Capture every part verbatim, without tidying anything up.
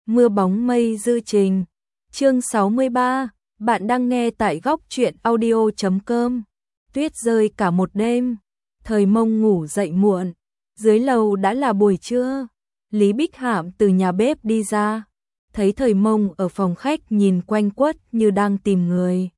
Mưa bóng mây dư trình. Chương sáu mươi ba, bạn đang nghe tại góc truyện audio chấm com. Tuyết rơi cả một đêm, Thời Mông ngủ dậy muộn, dưới lầu đã là buổi trưa. Lý Bích Hạm từ nhà bếp đi ra, thấy Thời Mông ở phòng khách nhìn quanh quất như đang tìm người.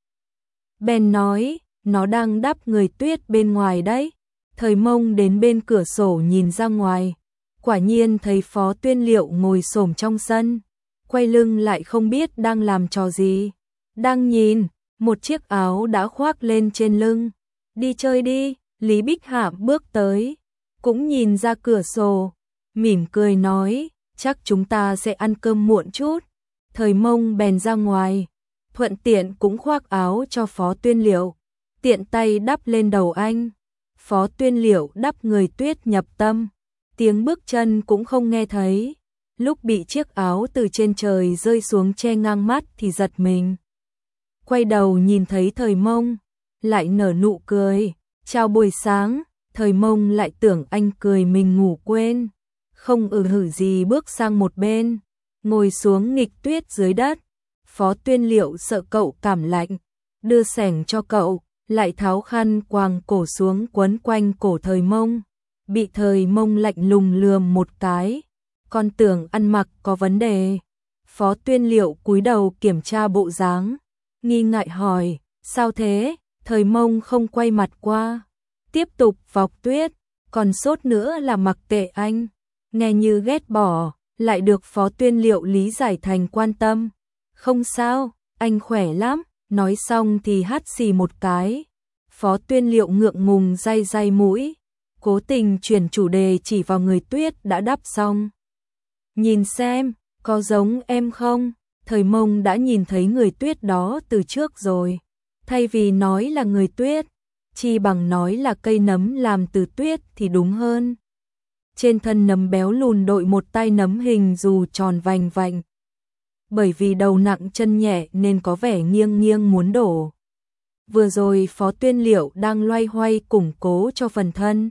Bèn nói, nó đang đắp người Tuyết bên ngoài đấy. Thời Mông đến bên cửa sổ nhìn ra ngoài, quả nhiên thấy Phó Tuyên Liệu ngồi xổm trong sân, quay lưng lại không biết đang làm trò gì. Đang nhìn, một chiếc áo đã khoác lên trên lưng. Đi chơi đi, Lý Bích Hạm bước tới, cũng nhìn ra cửa sổ, mỉm cười nói, chắc chúng ta sẽ ăn cơm muộn chút. Thời Mông bèn ra ngoài, thuận tiện cũng khoác áo cho Phó Tuyên Liệu, tiện tay đắp lên đầu anh. Phó Tuyên Liệu đắp người Tuyết nhập tâm, tiếng bước chân cũng không nghe thấy. Lúc bị chiếc áo từ trên trời rơi xuống che ngang mắt thì giật mình. Quay đầu nhìn thấy Thời Mông, lại nở nụ cười. Chào buổi sáng. Thời Mông lại tưởng anh cười mình ngủ quên, không ừ hử gì bước sang một bên, ngồi xuống nghịch Tuyết dưới đất. Phó Tuyên Liệu sợ cậu cảm lạnh, đưa xẻng cho cậu, lại tháo khăn quàng cổ xuống quấn quanh cổ Thời Mông. Bị Thời Mông lạnh lùng lườm một cái, còn tưởng ăn mặc có vấn đề. Phó Tuyên Liệu cúi đầu kiểm tra bộ dáng, nghi ngại hỏi, sao thế? Thời Mông không quay mặt qua, tiếp tục vọc Tuyết, còn sốt nữa là mặc kệ anh. Nghe như ghét bỏ, lại được Phó Tuyên Liệu lý giải thành quan tâm. Không sao, anh khỏe lắm. Nói xong thì hắt xì một cái. Phó Tuyên Liệu ngượng ngùng day day mũi, cố tình chuyển chủ đề chỉ vào người Tuyết đã đắp xong. Nhìn xem, có giống em không? Thời Mông đã nhìn thấy người Tuyết đó từ trước rồi. Thay vì nói là người Tuyết, chi bằng nói là cây nấm làm từ tuyết thì đúng hơn. Trên thân nấm béo lùn đội một tay nấm hình dù tròn vành vành. Bởi vì đầu nặng chân nhẹ nên có vẻ nghiêng nghiêng muốn đổ. Vừa rồi Phó Tuyên Liệu đang loay hoay củng cố cho phần thân,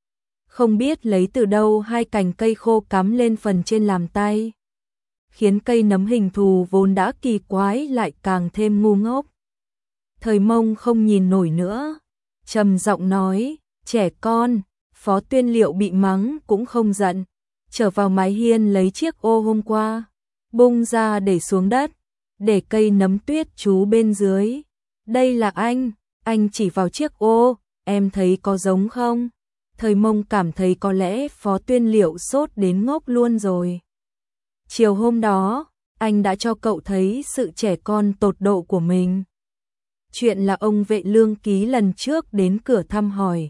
không biết lấy từ đâu hai cành cây khô cắm lên phần trên làm tay, khiến cây nấm hình thù vốn đã kỳ quái lại càng thêm ngu ngốc. Thời Mông không nhìn nổi nữa, trầm giọng nói, trẻ con. Phó Tuyên Liệu bị mắng cũng không giận, trở vào mái hiên lấy chiếc ô hôm qua, bung ra để xuống đất, để cây nấm Tuyết chú bên dưới. Đây là anh, anh chỉ vào chiếc ô, em thấy có giống không? Thời Mông cảm thấy có lẽ Phó Tuyên Liệu sốt đến ngốc luôn rồi. Chiều hôm đó, anh đã cho cậu thấy sự trẻ con tột độ của mình. Chuyện là ông Vệ Lương Ký lần trước đến cửa thăm hỏi,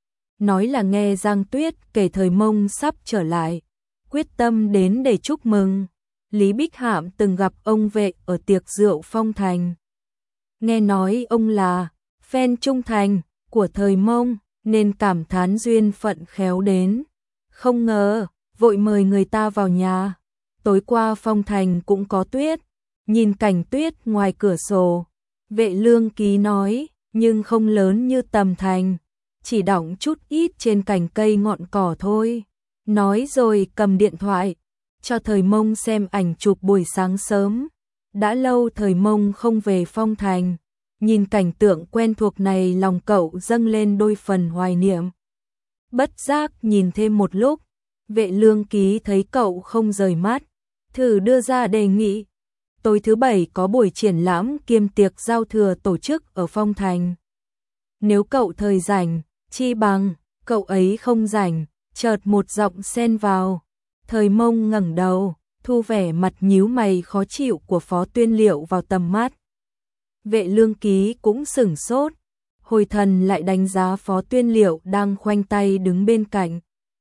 nói là nghe Giang Tuyết kể Thời Mông sắp trở lại, quyết tâm đến để chúc mừng. Lý Bích Hạm từng gặp ông Vệ ở tiệc rượu Phong Thành, nghe nói ông là fan trung thành của Thời Mông nên cảm thán duyên phận khéo đến. Không ngờ, vội mời người ta vào nhà. Tối qua Phong Thành cũng có tuyết, nhìn cảnh tuyết ngoài cửa sổ, Vệ Lương Ký nói, nhưng không lớn như tầm thành, chỉ đọng chút ít trên cành cây ngọn cỏ thôi. Nói rồi cầm điện thoại, cho Thời Mông xem ảnh chụp buổi sáng sớm. Đã lâu Thời Mông không về Phong Thành, nhìn cảnh tượng quen thuộc này lòng cậu dâng lên đôi phần hoài niệm. Bất giác nhìn thêm một lúc, Vệ Lương Ký thấy cậu không rời mắt, thử đưa ra đề nghị. Tối thứ bảy có buổi triển lãm kiêm tiệc giao thừa tổ chức ở Phong Thành. Nếu cậu thời rảnh, chi bằng, cậu ấy không rảnh. Chợt một giọng xen vào. Thời Mông ngẩng đầu, thu vẻ mặt nhíu mày khó chịu của Phó Tuyên Liệu vào tầm mắt. Vệ Lương Ký cũng sửng sốt, hồi thần lại đánh giá Phó Tuyên Liệu đang khoanh tay đứng bên cạnh.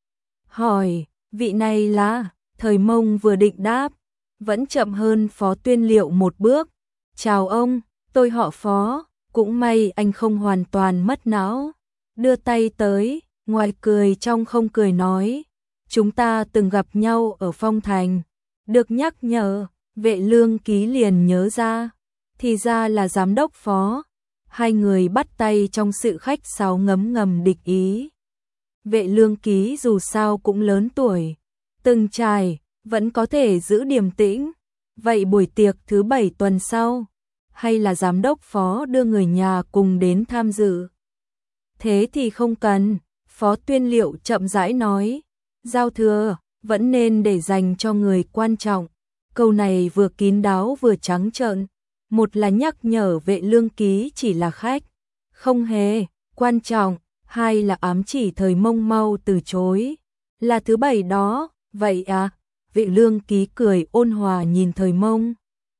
Hỏi, vị này là? Thời Mông vừa định đáp, vẫn chậm hơn Phó Tuyên Liệu một bước. Chào ông, tôi họ Phó, cũng may anh không hoàn toàn mất não. Đưa tay tới, ngoài cười trong không cười nói, chúng ta từng gặp nhau ở Phong Thành. Được nhắc nhở, Vệ Lương Ký liền nhớ ra, thì ra là giám đốc Phó. Hai người bắt tay trong sự khách sáo ngấm ngầm địch ý. Vệ Lương Ký dù sao cũng lớn tuổi, từng trải, vẫn có thể giữ điềm tĩnh, Vậy buổi tiệc thứ bảy tuần sau, hay là giám đốc Phó đưa người nhà cùng đến tham dự? Thế thì không cần, Phó Tuyên Liệu chậm rãi nói, giao thừa vẫn nên để dành cho người quan trọng. Câu này vừa kín đáo vừa trắng trợn, một là nhắc nhở Vệ Lương Ký chỉ là khách, không hề quan trọng, hai là ám chỉ Thời Mông mau từ chối. Là thứ bảy đó, vậy à? Vệ Lương Ký cười ôn hòa nhìn Thời Mông.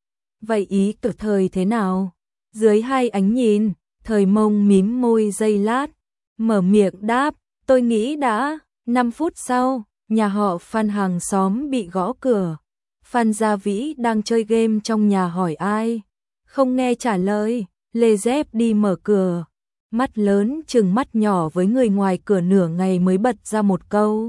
Vậy ý của Thời thế nào? Dưới hai ánh nhìn, Thời Mông mím môi giây lát, mở miệng đáp, tôi nghĩ đã. Năm phút sau, nhà họ Phan hàng xóm bị gõ cửa. Phan Gia Vĩ đang chơi game trong nhà hỏi ai, không nghe trả lời. Lê Dép đi mở cửa, mắt lớn chừng mắt nhỏ với người ngoài cửa nửa ngày mới bật ra một câu.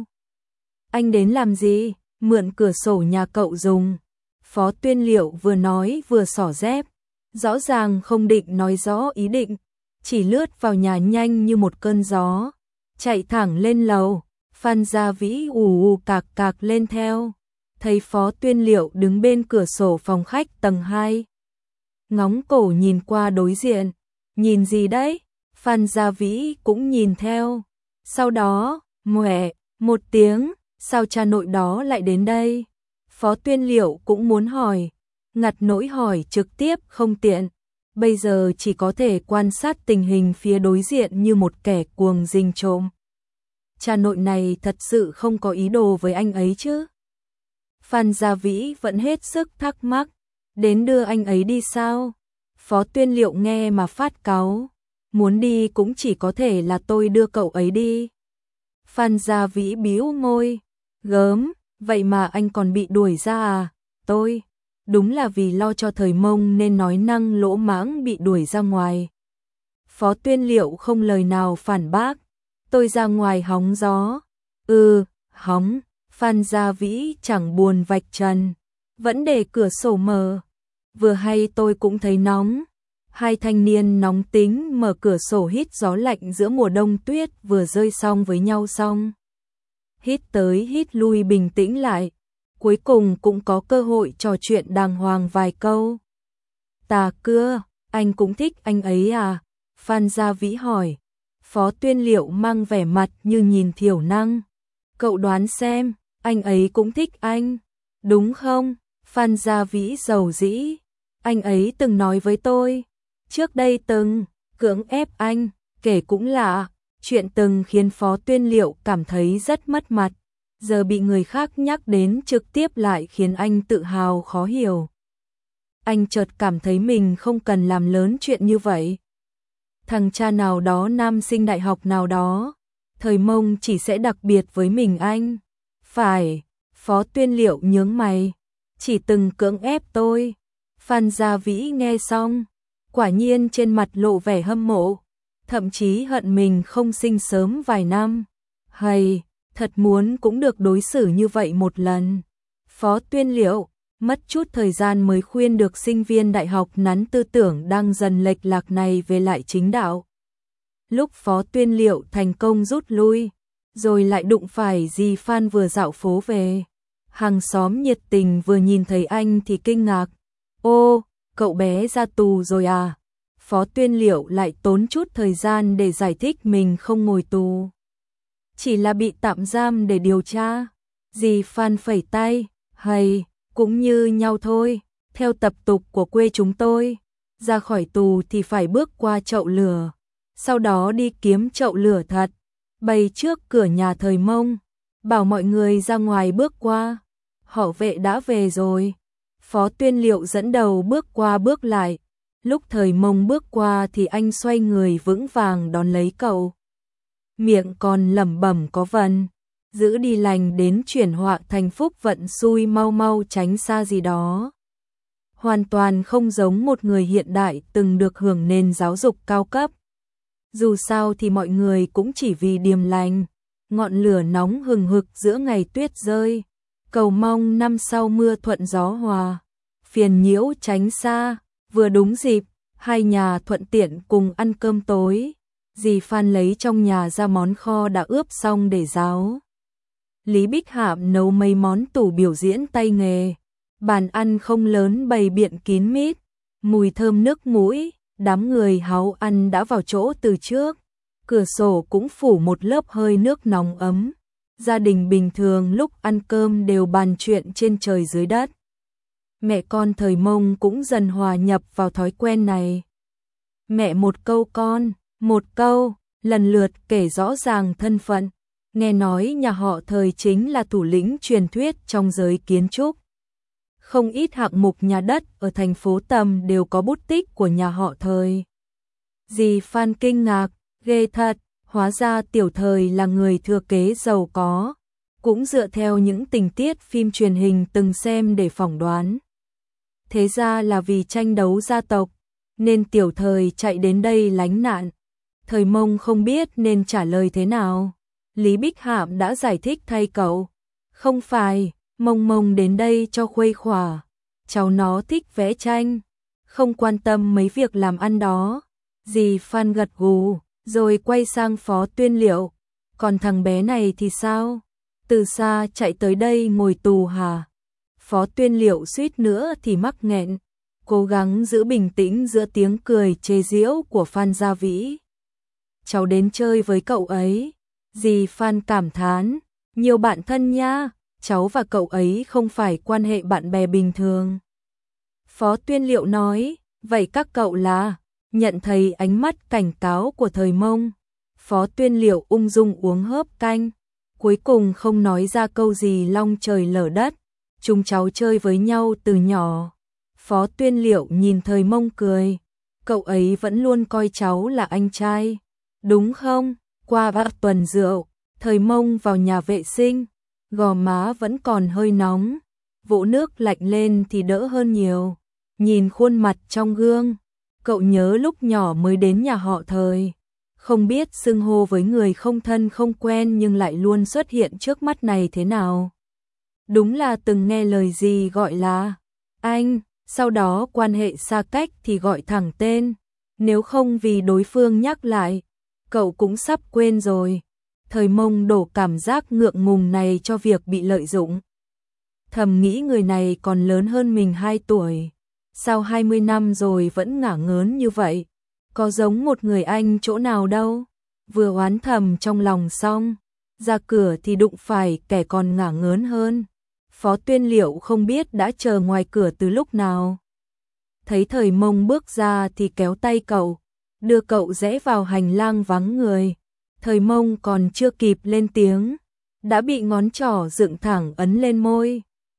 Anh đến làm gì? Mượn cửa sổ nhà cậu dùng. Phó Tuyên Liệu vừa nói vừa xỏ dép, rõ ràng không định nói rõ ý định, chỉ lướt vào nhà nhanh như một cơn gió, chạy thẳng lên lầu. Phan Gia Vĩ ù ù cạc cạc lên theo, thấy Phó Tuyên Liệu đứng bên cửa sổ phòng khách tầng hai. Ngóng cổ nhìn qua đối diện, nhìn gì đấy? Phan Gia Vĩ cũng nhìn theo. Sau đó, mòe, một tiếng, sao cha nội đó lại đến đây? Phó Tuyên Liệu cũng muốn hỏi, ngặt nỗi hỏi trực tiếp không tiện. Bây giờ chỉ có thể quan sát tình hình phía đối diện như một kẻ cuồng rình trộm. Cha nội này thật sự không có ý đồ với anh ấy chứ? Phan Gia Vĩ vẫn hết sức thắc mắc, đến đưa anh ấy đi sao? Phó Tuyên Liệu nghe mà phát cáu, muốn đi cũng chỉ có thể là tôi đưa cậu ấy đi. Phan Gia Vĩ bĩu môi, gớm, vậy mà anh còn bị đuổi ra à? Tôi, đúng là vì lo cho Thời Mông nên nói năng lỗ mãng bị đuổi ra ngoài. Phó Tuyên Liệu không lời nào phản bác, tôi ra ngoài hóng gió. Ừ, hóng. Phan Gia Vĩ chẳng buồn vạch trần, vẫn để cửa sổ mở. Vừa hay tôi cũng thấy nóng. Hai thanh niên nóng tính mở cửa sổ hít gió lạnh giữa mùa đông tuyết vừa rơi xong với nhau xong. Hít tới hít lui bình tĩnh lại, cuối cùng cũng có cơ hội trò chuyện đàng hoàng vài câu. Tà Cưa, anh cũng thích anh ấy à? Phan Gia Vĩ hỏi. Phó Tuyên Liệu mang vẻ mặt như nhìn thiểu năng. Cậu đoán xem, anh ấy cũng thích anh, đúng không? Phan Gia Vĩ giàu dĩ. Anh ấy từng nói với tôi, trước đây từng cưỡng ép anh, kể cũng lạ, chuyện từng khiến Phó Tuyên Liệu cảm thấy rất mất mặt, giờ bị người khác nhắc đến trực tiếp lại khiến anh tự hào khó hiểu. Anh chợt cảm thấy mình không cần làm lớn chuyện như vậy. Thằng cha nào đó nam sinh đại học nào đó, Thời Mông chỉ sẽ đặc biệt với mình anh. Phải, Phó Tuyên Liệu nhướng mày, chỉ từng cưỡng ép tôi. Phan Gia Vĩ nghe xong, quả nhiên trên mặt lộ vẻ hâm mộ, thậm chí hận mình không sinh sớm vài năm. Hay, thật muốn cũng được đối xử như vậy một lần. Phó Tuyên Liệu, mất chút thời gian mới khuyên được sinh viên đại học nắn tư tưởng đang dần lệch lạc này về lại chính đạo. Lúc Phó Tuyên Liệu thành công rút lui, rồi lại đụng phải dì Phan vừa dạo phố về. Hàng xóm nhiệt tình vừa nhìn thấy anh thì kinh ngạc. Ô, cậu bé ra tù rồi à? Phó Tuyên Liệu lại tốn chút thời gian để giải thích mình không ngồi tù, chỉ là bị tạm giam để điều tra. Dì Phan phẩy tay, hay, cũng như nhau thôi, theo tập tục của quê chúng tôi, ra khỏi tù thì phải bước qua chậu lửa, sau đó đi kiếm chậu lửa thật, bày trước cửa nhà Thời Mông, bảo mọi người ra ngoài bước qua. Họ Vệ đã về rồi. Phó Tuyên Liệu dẫn đầu bước qua bước lại, lúc Thời Mông bước qua thì anh xoay người vững vàng đón lấy cậu. Miệng còn lẩm bẩm có vần, giữ đi lành đến chuyển họa thành phúc vận xui mau mau tránh xa gì đó. Hoàn toàn không giống một người hiện đại từng được hưởng nền giáo dục cao cấp. Dù sao thì mọi người cũng chỉ vì điềm lành, ngọn lửa nóng hừng hực giữa ngày tuyết rơi, cầu mong năm sau mưa thuận gió hòa, phiền nhiễu tránh xa. Vừa đúng dịp, hai nhà thuận tiện cùng ăn cơm tối. Dì Phan lấy trong nhà ra món kho đã ướp xong để ráo. Lý Bích Hạm nấu mấy món tủ biểu diễn tay nghề. Bàn ăn không lớn bày biện kín mít, mùi thơm nước mũi, đám người háo ăn đã vào chỗ từ trước. Cửa sổ cũng phủ một lớp hơi nước nóng ấm. Gia đình bình thường lúc ăn cơm đều bàn chuyện trên trời dưới đất. Mẹ con thời Mông cũng dần hòa nhập vào thói quen này. Mẹ một câu con, một câu, lần lượt kể rõ ràng thân phận. Nghe nói nhà họ Thời chính là thủ lĩnh truyền thuyết trong giới kiến trúc. Không ít hạng mục nhà đất ở thành phố Tầm đều có bút tích của nhà họ Thời. Dì Phan kinh ngạc, ghê thật, hóa ra Tiểu Thời là người thừa kế giàu có. Cũng dựa theo những tình tiết phim truyền hình từng xem để phỏng đoán. Thế ra là vì tranh đấu gia tộc, nên Tiểu Thời chạy đến đây lánh nạn. Thời Mông không biết nên trả lời thế nào. Lý Bích Hạm đã giải thích thay cậu. Không phải, Mông Mông đến đây cho khuây khỏa. Cháu nó thích vẽ tranh, không quan tâm mấy việc làm ăn đó. Dì Phan gật gù, rồi quay sang Phó Tuyên Liệu. Còn thằng bé này thì sao? Từ xa chạy tới đây ngồi tù hả? Phó Tuyên Liệu suýt nữa thì mắc nghẹn, cố gắng giữ bình tĩnh giữa tiếng cười chê giễu của Phan Gia Vĩ. Cháu đến chơi với cậu ấy. Dì Phan cảm thán, nhiều bạn thân nha, cháu và cậu ấy không phải quan hệ bạn bè bình thường. Phó Tuyên Liệu nói, vậy các cậu là? Nhận thấy ánh mắt cảnh cáo của Thời Mông, Phó Tuyên Liệu ung dung uống hớp canh, cuối cùng không nói ra câu gì long trời lở đất. Chúng cháu chơi với nhau từ nhỏ. Phó Tuyên Liệu nhìn Thời Mông cười, cậu ấy vẫn luôn coi cháu là anh trai, đúng không? Qua ba tuần rượu, Thời Mông vào nhà vệ sinh, gò má vẫn còn hơi nóng, vỗ nước lạnh lên thì đỡ hơn nhiều. Nhìn khuôn mặt trong gương, cậu nhớ lúc nhỏ mới đến nhà họ Thời, không biết xưng hô với người không thân không quen nhưng lại luôn xuất hiện trước mắt này thế nào. Đúng là từng nghe lời gì gọi là anh, sau đó quan hệ xa cách thì gọi thẳng tên, nếu không vì đối phương nhắc lại, cậu cũng sắp quên rồi. Thời Mông đổ cảm giác ngượng ngùng này cho việc bị lợi dụng. Thầm nghĩ người này còn lớn hơn mình hai tuổi, sao hai mươi năm rồi vẫn ngả ngớn như vậy, có giống một người anh chỗ nào đâu. Vừa oán thầm trong lòng xong, ra cửa thì đụng phải kẻ còn ngả ngớn hơn. Phó Tuyên Liệu không biết đã chờ ngoài cửa từ lúc nào. Thấy Thời Mông bước ra thì kéo tay cậu, đưa cậu rẽ vào hành lang vắng người. Thời Mông còn chưa kịp lên tiếng, đã bị ngón trỏ dựng thẳng ấn lên môi.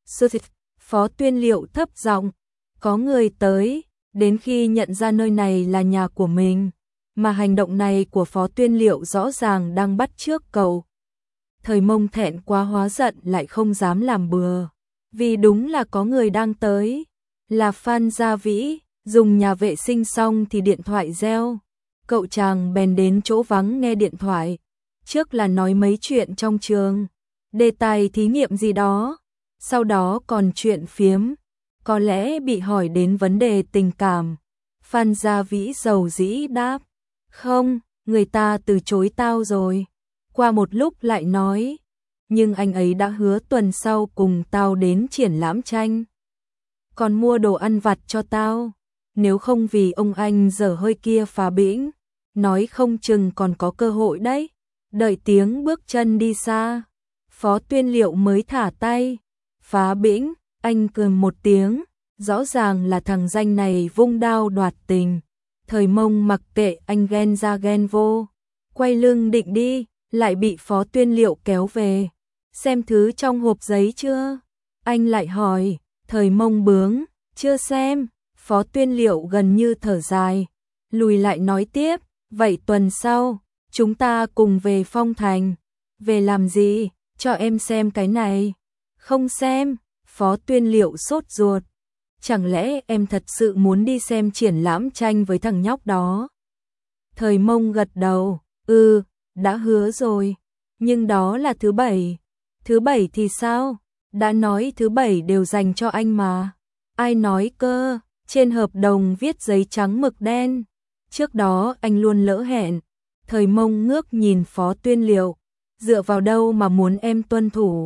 Phó Tuyên Liệu thấp giọng, có người tới. Đến khi nhận ra nơi này là nhà của mình, mà hành động này của Phó Tuyên Liệu rõ ràng đang bắt chước cậu. Thời Mông thẹn quá hóa giận lại không dám làm bừa, vì đúng là có người đang tới, là Phan Gia Vĩ. Dùng nhà vệ sinh xong thì điện thoại reo, cậu chàng bèn đến chỗ vắng nghe điện thoại. Trước là nói mấy chuyện trong trường, đề tài thí nghiệm gì đó, sau đó còn chuyện phiếm, có lẽ bị hỏi đến vấn đề tình cảm. Phan Gia Vĩ dầu dĩ đáp, không, người ta từ chối tao rồi. Qua một lúc lại nói, nhưng anh ấy đã hứa tuần sau cùng tao đến triển lãm tranh, còn mua đồ ăn vặt cho tao. Nếu không vì ông anh dở hơi kia phá bĩnh, nói không chừng còn có cơ hội đấy. Đợi tiếng bước chân đi xa, Phó Tuyên Liệu mới thả tay. Phá bĩnh, anh cười một tiếng, rõ ràng là thằng danh này vung đao đoạt tình. Thời Mông mặc kệ anh ghen ra ghen vô, quay lưng định đi, lại bị Phó Tuyên Liệu kéo về. Xem thứ trong hộp giấy chưa? Anh lại hỏi. Thời Mông bướng, chưa xem. Phó Tuyên Liệu gần như thở dài, lùi lại nói tiếp, vậy tuần sau, chúng ta cùng về Phong Thành. Về làm gì? Cho em xem cái này. Không xem. Phó Tuyên Liệu sốt ruột. Chẳng lẽ em thật sự muốn đi xem triển lãm tranh với thằng nhóc đó? Thời Mông gật đầu, ừ, đã hứa rồi. Nhưng đó là thứ bảy. Thứ bảy thì sao? Đã nói thứ bảy đều dành cho anh mà. Ai nói cơ? Trên hợp đồng viết giấy trắng mực đen. Trước đó anh luôn lỡ hẹn. Thời Mông ngước nhìn Phó Tuyên Liệu. Dựa vào đâu mà muốn em tuân thủ?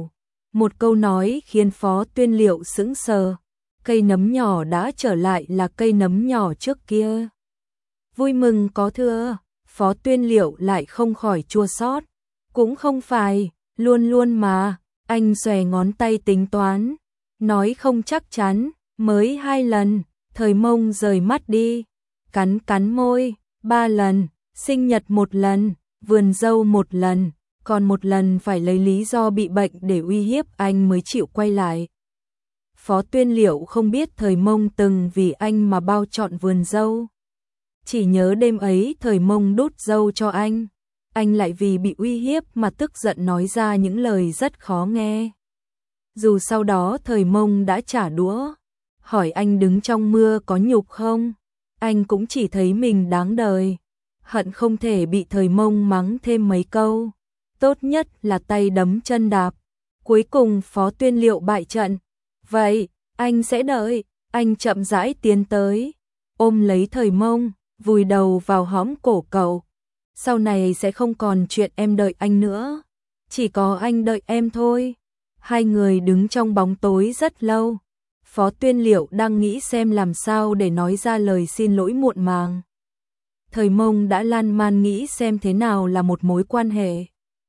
Một câu nói khiến Phó Tuyên Liệu sững sờ. Cây nấm nhỏ đã trở lại là cây nấm nhỏ trước kia. Vui mừng có thưa, Phó Tuyên Liệu lại không khỏi chua xót. Cũng không phải, luôn luôn mà, anh xòe ngón tay tính toán. Nói không chắc chắn, mới hai lần, Thời Mông rời mắt đi. Cắn cắn môi, ba lần, sinh nhật một lần, vườn dâu một lần, còn một lần phải lấy lý do bị bệnh để uy hiếp anh mới chịu quay lại. Phó Tuyên Liệu không biết Thời Mông từng vì anh mà bao trọn vườn dâu. Chỉ nhớ đêm ấy Thời Mông đút dâu cho anh. Anh lại vì bị uy hiếp mà tức giận nói ra những lời rất khó nghe. Dù sau đó Thời Mông đã trả đũa, hỏi anh đứng trong mưa có nhục không? Anh cũng chỉ thấy mình đáng đời. Hận không thể bị Thời Mông mắng thêm mấy câu. Tốt nhất là tay đấm chân đạp. Cuối cùng Phó Tuyên Liệu bại trận. Vậy, anh sẽ đợi. Anh chậm rãi tiến tới, ôm lấy Thời Mông, vùi đầu vào hõm cổ cậu. Sau này sẽ không còn chuyện em đợi anh nữa. Chỉ có anh đợi em thôi. Hai người đứng trong bóng tối rất lâu. Phó Tuyên Liệu đang nghĩ xem làm sao để nói ra lời xin lỗi muộn màng. Thời Mông đã lan man nghĩ xem thế nào là một mối quan hệ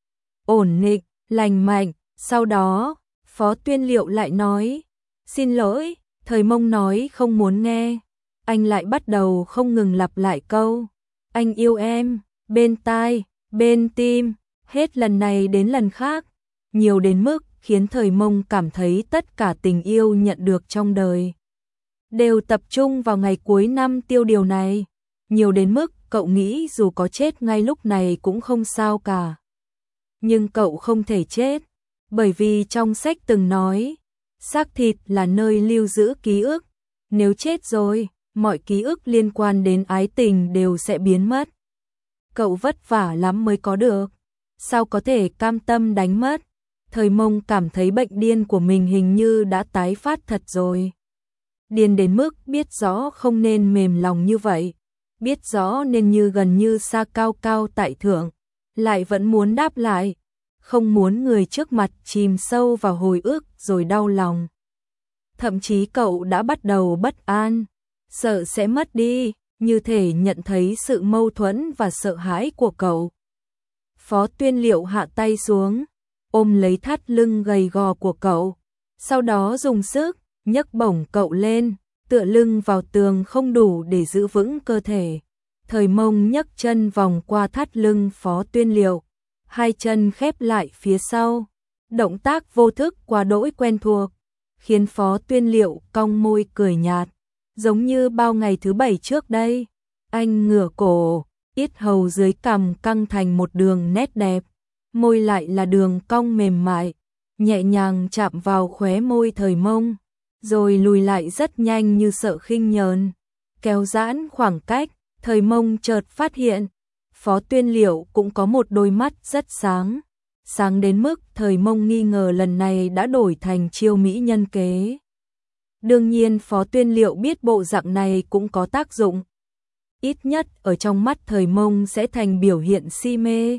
ổn định, lành mạnh. Sau đó, Phó Tuyên Liệu lại nói, xin lỗi. Thời Mông nói không muốn nghe. Anh lại bắt đầu không ngừng lặp lại câu, anh yêu em, bên tai, bên tim, hết lần này đến lần khác. Nhiều đến mức khiến Thời Mông cảm thấy tất cả tình yêu nhận được trong đời đều tập trung vào ngày cuối năm tiêu điều này. Nhiều đến mức cậu nghĩ dù có chết ngay lúc này cũng không sao cả. Nhưng cậu không thể chết, bởi vì trong sách từng nói, xác thịt là nơi lưu giữ ký ức. Nếu chết rồi, mọi ký ức liên quan đến ái tình đều sẽ biến mất. Cậu vất vả lắm mới có được, sao có thể cam tâm đánh mất. Thời Mông cảm thấy bệnh điên của mình hình như đã tái phát thật rồi. Điên đến mức biết rõ không nên mềm lòng như vậy, biết rõ nên như gần như sa cao cao tại thượng, lại vẫn muốn đáp lại, không muốn người trước mặt chìm sâu vào hồi ức rồi đau lòng. Thậm chí cậu đã bắt đầu bất an, sợ sẽ mất đi, như thể nhận thấy sự mâu thuẫn và sợ hãi của cậu. Phó Tuyên Liệu hạ tay xuống, ôm lấy thắt lưng gầy gò của cậu, sau đó dùng sức nhấc bổng cậu lên, tựa lưng vào tường không đủ để giữ vững cơ thể. Thời Mông nhấc chân vòng qua thắt lưng Phó Tuyên Liệu, hai chân khép lại phía sau, động tác vô thức quá đỗi quen thuộc, khiến Phó Tuyên Liệu cong môi cười nhạt, giống như bao ngày thứ bảy trước đây. Anh ngửa cổ, yết hầu dưới cằm căng thành một đường nét đẹp, môi lại là đường cong mềm mại, nhẹ nhàng chạm vào khóe môi Thời Mông, rồi lùi lại rất nhanh như sợ khinh nhờn, kéo giãn khoảng cách. Thời Mông chợt phát hiện, Phó Tuyên Liệu cũng có một đôi mắt rất sáng, sáng đến mức Thời Mông nghi ngờ lần này đã đổi thành chiêu mỹ nhân kế. Đương nhiên Phó Tuyên Liệu biết bộ dạng này cũng có tác dụng, ít nhất ở trong mắt Thời Mông sẽ thành biểu hiện si mê.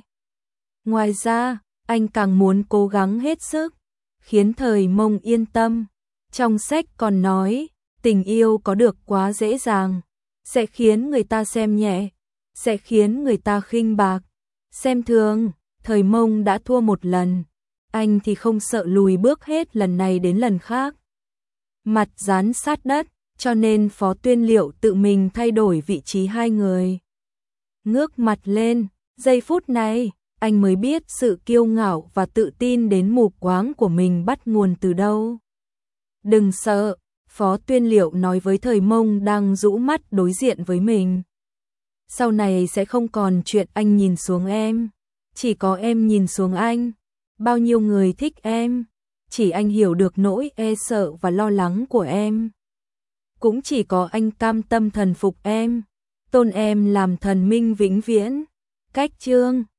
Ngoài ra, anh càng muốn cố gắng hết sức, khiến Thời Mông yên tâm. Trong sách còn nói, tình yêu có được quá dễ dàng, sẽ khiến người ta xem nhẹ, sẽ khiến người ta khinh bạc, xem thường. Thời Mông đã thua một lần, anh thì không sợ lùi bước hết lần này đến lần khác. Mặt dán sát đất, cho nên Phó Tuyên Liệu tự mình thay đổi vị trí hai người. Ngước mặt lên, giây phút này, anh mới biết sự kiêu ngạo và tự tin đến mù quáng của mình bắt nguồn từ đâu. Đừng sợ, Phó Tuyên Liệu nói với Thời Mông đang rũ mắt đối diện với mình. Sau này sẽ không còn chuyện anh nhìn xuống em, chỉ có em nhìn xuống anh. Bao nhiêu người thích em, chỉ anh hiểu được nỗi e sợ và lo lắng của em. Cũng chỉ có anh cam tâm thần phục em, tôn em làm thần minh vĩnh viễn. Cách chương